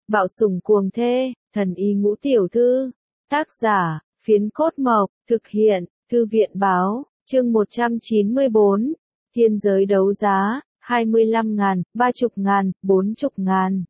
Bạo sủng cuồng thê, thần y ngũ tiểu thư. Tác giả, Phiến Cốt Mộc, thực hiện, Thư viện báo, chương 194, thiên giới đấu giá, 25.000, 30.000, 40.000,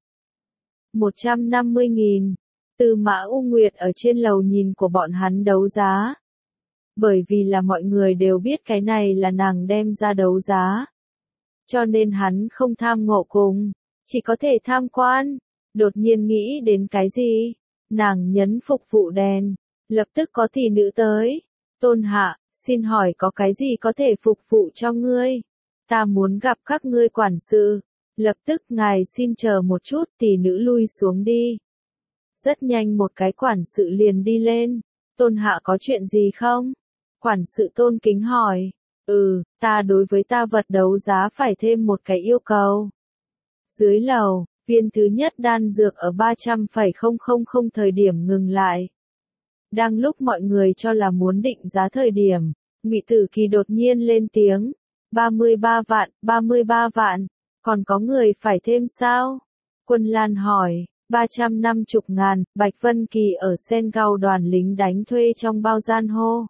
150.000. Tư Mã U Nguyệt ở trên lầu nhìn của bọn hắn đấu giá. Bởi vì là mọi người đều biết cái này là nàng đem ra đấu giá. Cho nên hắn không tham ngộ cùng, chỉ có thể tham quan. Đột nhiên nghĩ đến cái gì? Nàng nhấn phục vụ đèn, lập tức có thị nữ tới. Tôn hạ, xin hỏi có cái gì có thể phục vụ cho ngươi? Ta muốn gặp các ngươi quản sự. Lập tức ngài xin chờ một chút, tỷ nữ lui xuống đi. Rất nhanh một cái quản sự liền đi lên. Tôn hạ có chuyện gì không? Quản sự tôn kính hỏi. Ta đối với ta vật đấu giá phải thêm một cái yêu cầu. Dưới lầu, viên thứ nhất đan dược ở 300,000 thời điểm ngừng lại. Đang lúc mọi người cho là muốn định giá thời điểm, Ngụy Tử Kỳ đột nhiên lên tiếng. 33 vạn, 33 vạn, còn có người phải thêm sao? Quân Lan hỏi. 350.000, Bạch Vân Kỳ ở Sen Gao đoàn lính đánh thuê trong bao gian hô.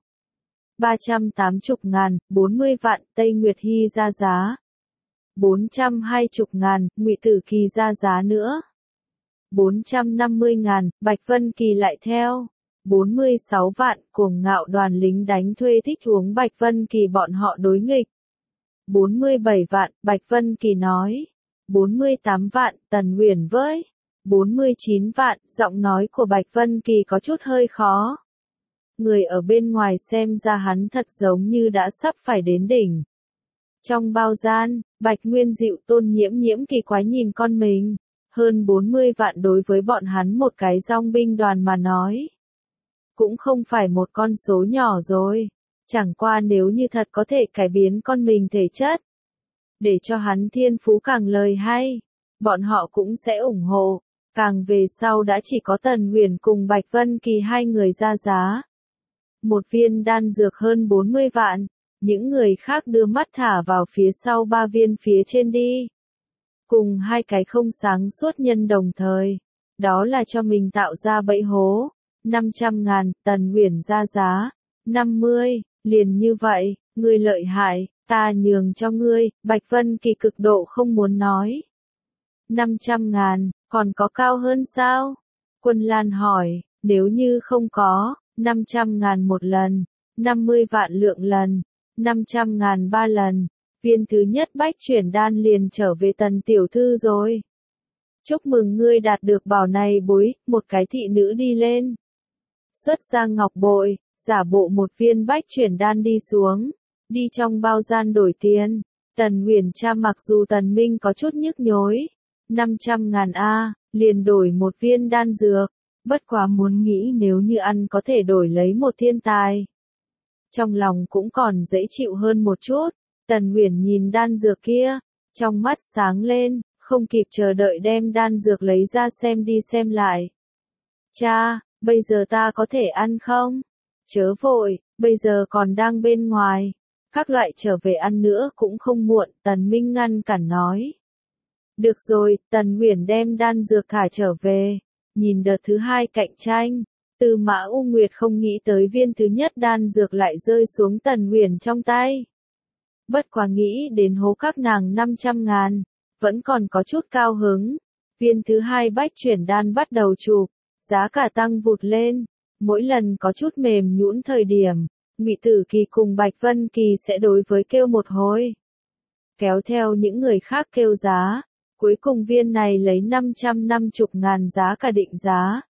380.000, 40 vạn, Tây Nguyệt Hy ra giá. 420.000, Ngụy Tử Kỳ ra giá nữa. 450.000, Bạch Vân Kỳ lại theo. 46 vạn, Cuồng Ngạo đoàn lính đánh thuê thích uống Bạch Vân Kỳ bọn họ đối nghịch. 47 vạn, Bạch Vân Kỳ nói. 48 vạn, Tần Uyển với. 49 vạn, giọng nói của Bạch Vân Kỳ có chút hơi khó. Người ở bên ngoài xem ra hắn thật giống như đã sắp phải đến đỉnh. Trong bao gian, Bạch Nguyên Dịu Tôn Nhiễm kỳ quái nhìn con mình. Hơn 40 vạn đối với bọn hắn một cái dòng binh đoàn mà nói. Cũng không phải một con số nhỏ rồi. Chẳng qua nếu như thật có thể cải biến con mình thể chất. Để cho hắn thiên phú càng lời hay. Bọn họ cũng sẽ ủng hộ. Càng về sau đã chỉ có Tần Uyển cùng Bạch Vân Kỳ hai người ra giá. Một viên đan dược hơn 40 vạn. Những người khác đưa mắt thả vào phía sau 3 viên phía trên đi. Cùng hai cái không sáng suốt nhân đồng thời. Đó là cho mình tạo ra bẫy hố. 500.000, Tần Uyển ra giá. 50, liền như vậy, ngươi lợi hại, ta nhường cho ngươi, Bạch Vân Kỳ cực độ không muốn nói. 500.000, còn có cao hơn sao? Quân Lan hỏi, nếu như không có, 500.000 một lần, 50 vạn lượng lần, 500.000 3 lần, viên thứ nhất bách chuyển đan liền trở về Tần tiểu thư rồi. Chúc mừng ngươi đạt được bảo này bối, một cái thị nữ đi lên. Xuất ra ngọc bội, giả bộ một viên bách chuyển đan đi xuống, đi trong bao gian đổi tiền. Tần Uyển cha mặc dù Tần Minh có chút nhức nhối, 500.000 a, liền đổi một viên đan dược, bất quá muốn nghĩ nếu như ăn có thể đổi lấy một thiên tài. Trong lòng cũng còn dễ chịu hơn một chút, Tần Uyển nhìn đan dược kia, trong mắt sáng lên, không kịp chờ đợi đem đan dược lấy ra xem đi xem lại. Cha, bây giờ ta có thể ăn không? Chớ vội, bây giờ còn đang bên ngoài. Các loại trở về ăn nữa cũng không muộn, Tần Minh ngăn cản nói. Được rồi, Tần Uyển đem đan dược thả trở về. Nhìn đợt thứ hai cạnh tranh, Tư Mã U Nguyệt không nghĩ tới viên thứ nhất đan dược lại rơi xuống Tần Uyển trong tay. Bất quá nghĩ đến hố các nàng 500.000, vẫn còn có chút cao hứng. Viên thứ hai bách chuyển đan bắt đầu chụp, giá cả tăng vụt lên. Mỗi lần có chút mềm nhũn thời điểm, Ngụy Tử Kỳ cùng Bạch Vân Kỳ sẽ đối với kêu một hồi. Kéo theo những người khác kêu giá, cuối cùng viên này lấy 550.000 giá cả định giá.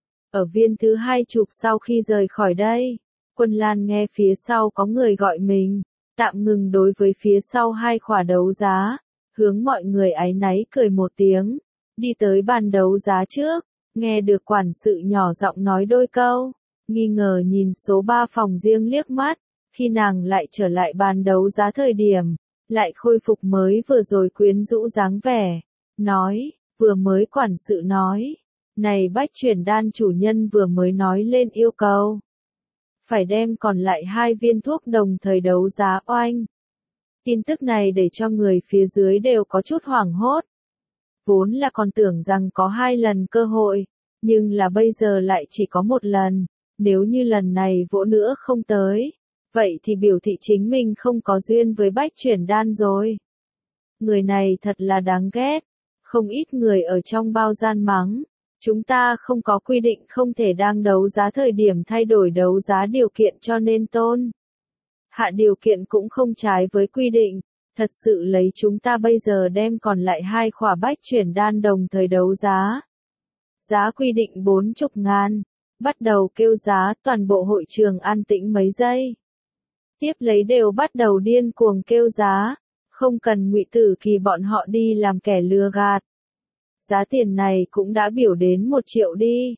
Ở viên thứ hai chụp sau khi rời khỏi đây, Quân Lan nghe phía sau có người gọi mình, tạm ngừng đối với phía sau hai khỏa đấu giá, hướng mọi người áy náy cười một tiếng, đi tới bàn đấu giá trước, nghe được quản sự nhỏ giọng nói đôi câu. Nghi ngờ nhìn số 3 phòng riêng liếc mắt, khi nàng lại trở lại bàn đấu giá thời điểm, lại khôi phục mới vừa rồi quyến rũ dáng vẻ, nói, vừa mới quản sự nói, này bách chuyển đan chủ nhân vừa mới nói lên yêu cầu. Phải đem còn lại 2 viên thuốc đồng thời đấu giá oanh. Tin tức này để cho người phía dưới đều có chút hoảng hốt. vốn là còn tưởng rằng có 2 lần cơ hội, nhưng là bây giờ lại chỉ có 1 lần, nếu như lần này vỗ nữa không tới, vậy thì biểu thị chính mình không có duyên với bách chuyển đan rồi. Người này thật là đáng ghét, không ít người ở trong bao gian mắng, chúng ta không có quy định không thể đang đấu giá thời điểm thay đổi đấu giá điều kiện cho nên tôn. Hạ điều kiện cũng không trái với quy định, thật sự lấy chúng ta bây giờ đem còn lại 2 khỏa bách chuyển đan đồng thời đấu giá. Giá quy định 40.000, bắt đầu kêu giá, toàn bộ hội trường an tĩnh mấy giây. Tiếp lấy đều bắt đầu điên cuồng kêu giá, không cần Ngụy Tử Kỳ bọn họ đi làm kẻ lừa gạt. Giá tiền này cũng đã biểu đến 1 triệu đi,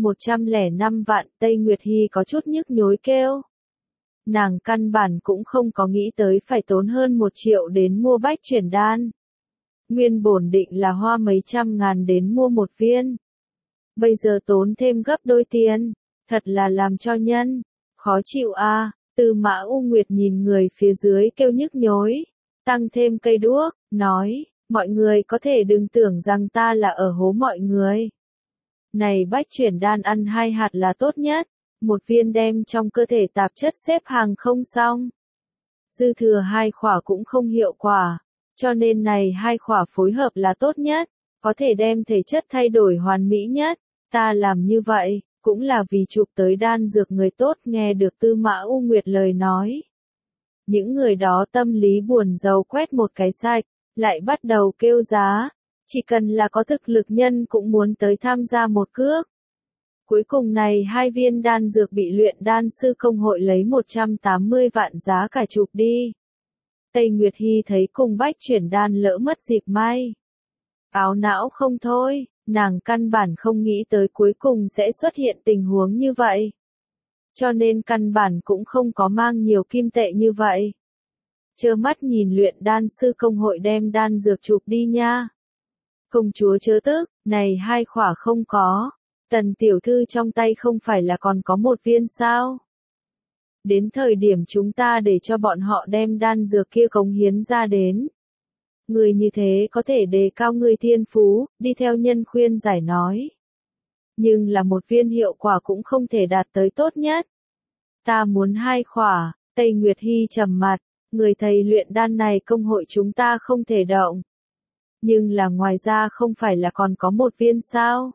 105 vạn, Tây Nguyệt Hy có chút nhức nhối kêu. Nàng căn bản cũng không có nghĩ tới phải tốn hơn 1 triệu đến mua bách chuyển đan. Nguyên bổn định là hoa mấy trăm ngàn đến mua 1 viên. Bây giờ tốn thêm gấp đôi tiền, thật là làm cho nhân, khó chịu a. Tư Mã U Nguyệt nhìn người phía dưới kêu nhức nhối, tăng thêm cây đuốc, nói, mọi người có thể đừng tưởng rằng ta là ở hố mọi người. Này bách chuyển đan ăn 2 hạt là tốt nhất, 1 viên đem trong cơ thể tạp chất xếp hàng không xong. Dư thừa 2 khỏa cũng không hiệu quả, cho nên này 2 khỏa phối hợp là tốt nhất, có thể đem thể chất thay đổi hoàn mỹ nhất. Ta làm như vậy, cũng là vì chụp tới đan dược người tốt. Nghe được Tư Mã U Nguyệt lời nói. Những người đó tâm lý buồn rầu quét một cái sạch, lại bắt đầu kêu giá, chỉ cần là có thực lực nhân cũng muốn tới tham gia một cước. Cuối cùng này 2 viên đan dược bị luyện đan sư công hội lấy 180 vạn giá cả chụp đi. Tây Nguyệt Hy thấy cùng bách chuyển đan lỡ mất dịp may. Áo não không thôi, nàng căn bản không nghĩ tới cuối cùng sẽ xuất hiện tình huống như vậy. Cho nên căn bản cũng không có mang nhiều kim tệ như vậy. Chơ mắt nhìn luyện đan sư công hội đem đan dược chụp đi nha. Công chúa chớ tức, này 2 khỏa không có. Tần tiểu thư trong tay không phải là còn có 1 viên sao? Đến thời điểm chúng ta để cho bọn họ đem đan dược kia cống hiến ra đến. Người như thế có thể đề cao người thiên phú, đi theo nhân khuyên giải nói. Nhưng là 1 viên hiệu quả cũng không thể đạt tới tốt nhất. Ta muốn 2 khỏa, Tây Nguyệt Hy trầm mặt, người thầy luyện đan này công hội chúng ta không thể động. Nhưng là ngoài ra không phải là còn có 1 viên sao?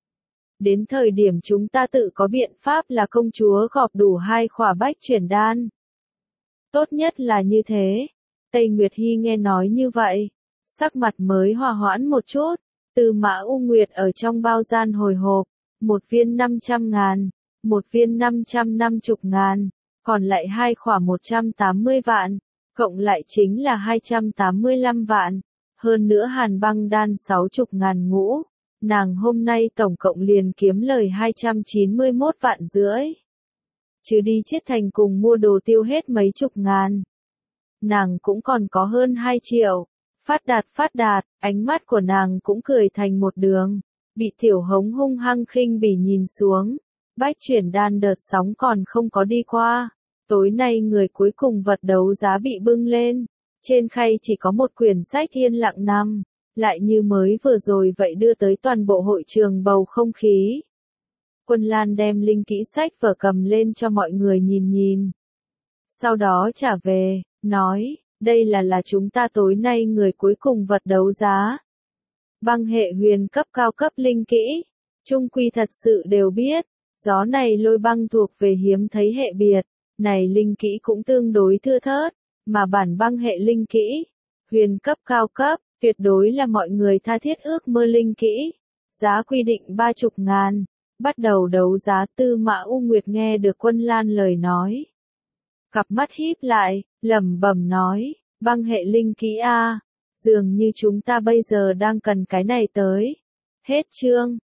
Đến thời điểm chúng ta tự có biện pháp là công chúa gọp đủ 2 khỏa bách chuyển đan. Tốt nhất là như thế. Tây Nguyệt Hy nghe nói như vậy, sắc mặt mới hòa hoãn một chút. Tư Mã U Nguyệt ở trong bao gian hồi hộp, 1 viên 500.000, 1 viên 550.000, còn lại 2 khỏa 180 vạn, cộng lại chính là 285 vạn, hơn nữa hàn băng đan 60.000 ngũ. Nàng hôm nay tổng cộng liền kiếm lời 291 vạn rưỡi. Chứ đi chết thành cùng mua đồ tiêu hết mấy chục ngàn. Nàng cũng còn có hơn 2 triệu. Phát đạt, ánh mắt của nàng cũng cười thành một đường. Bị Tiểu Hống hung hăng khinh bỉ nhìn xuống. Bách chuyển đan đợt sóng còn không có đi qua. Tối nay người cuối cùng vật đấu giá bị bưng lên. Trên khay chỉ có 1 quyển sách yên lặng nằm. Lại như mới vừa rồi vậy đưa tới toàn bộ hội trường bầu không khí. Quân Lan đem linh kỹ sách vở cầm lên cho mọi người nhìn nhìn. Sau đó trả về, nói, đây là chúng ta tối nay người cuối cùng vật đấu giá. Băng hệ huyền cấp cao cấp linh kỹ, trung quy thật sự đều biết, gió này lôi băng thuộc về hiếm thấy hệ biệt, này linh kỹ cũng tương đối thưa thớt, mà bản băng hệ linh kỹ, huyền cấp cao cấp, tuyệt đối là mọi người tha thiết ước mơ linh kỹ. Giá quy định 30.000, bắt đầu đấu giá. Tư Mã U Nguyệt nghe được Quân Lan lời nói. Cặp mắt híp lại, lẩm bẩm nói, băng hệ linh kỹ a, dường như chúng ta bây giờ đang cần cái này tới. Hết chương.